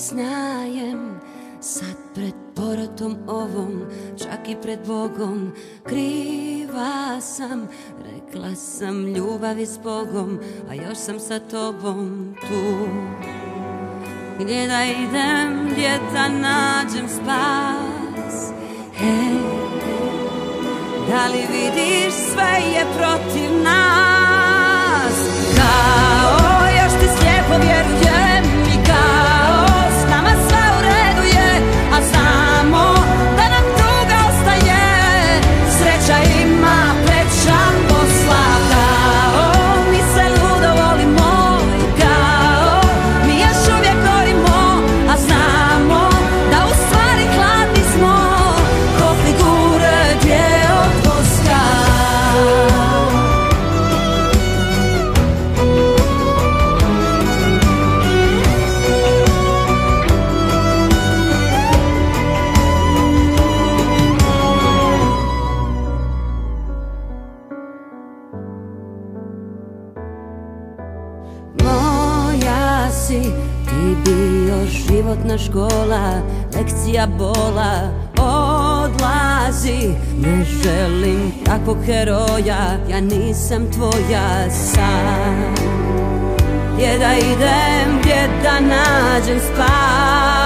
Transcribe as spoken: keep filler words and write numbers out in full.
priznajem, sad pred porotom ovom, čak i pred Bogom, kriva sam. Rekla sam ljubavi s Bogom, a još sam sa tobom tu. Gdje da idem, gdje da nađem spas? Hej, da li vidiš, sve je protiv nas. Kao još ti slijepo vjerujem i kao s nama sve u redu je, a znamo da nam tuga ostaje. Sreća ima prečan posla. Kao mi se ludo volimo i kao mi još uvijek gorimo, a znamo da u stvari hladni smo ko figure dvije od voska. Moja si ti bio životna škola, lekcija bola. Odlazi, ne želim takvog heroja, ja nisam tvoja sam. Gdje da idem, gdje da nađem spas?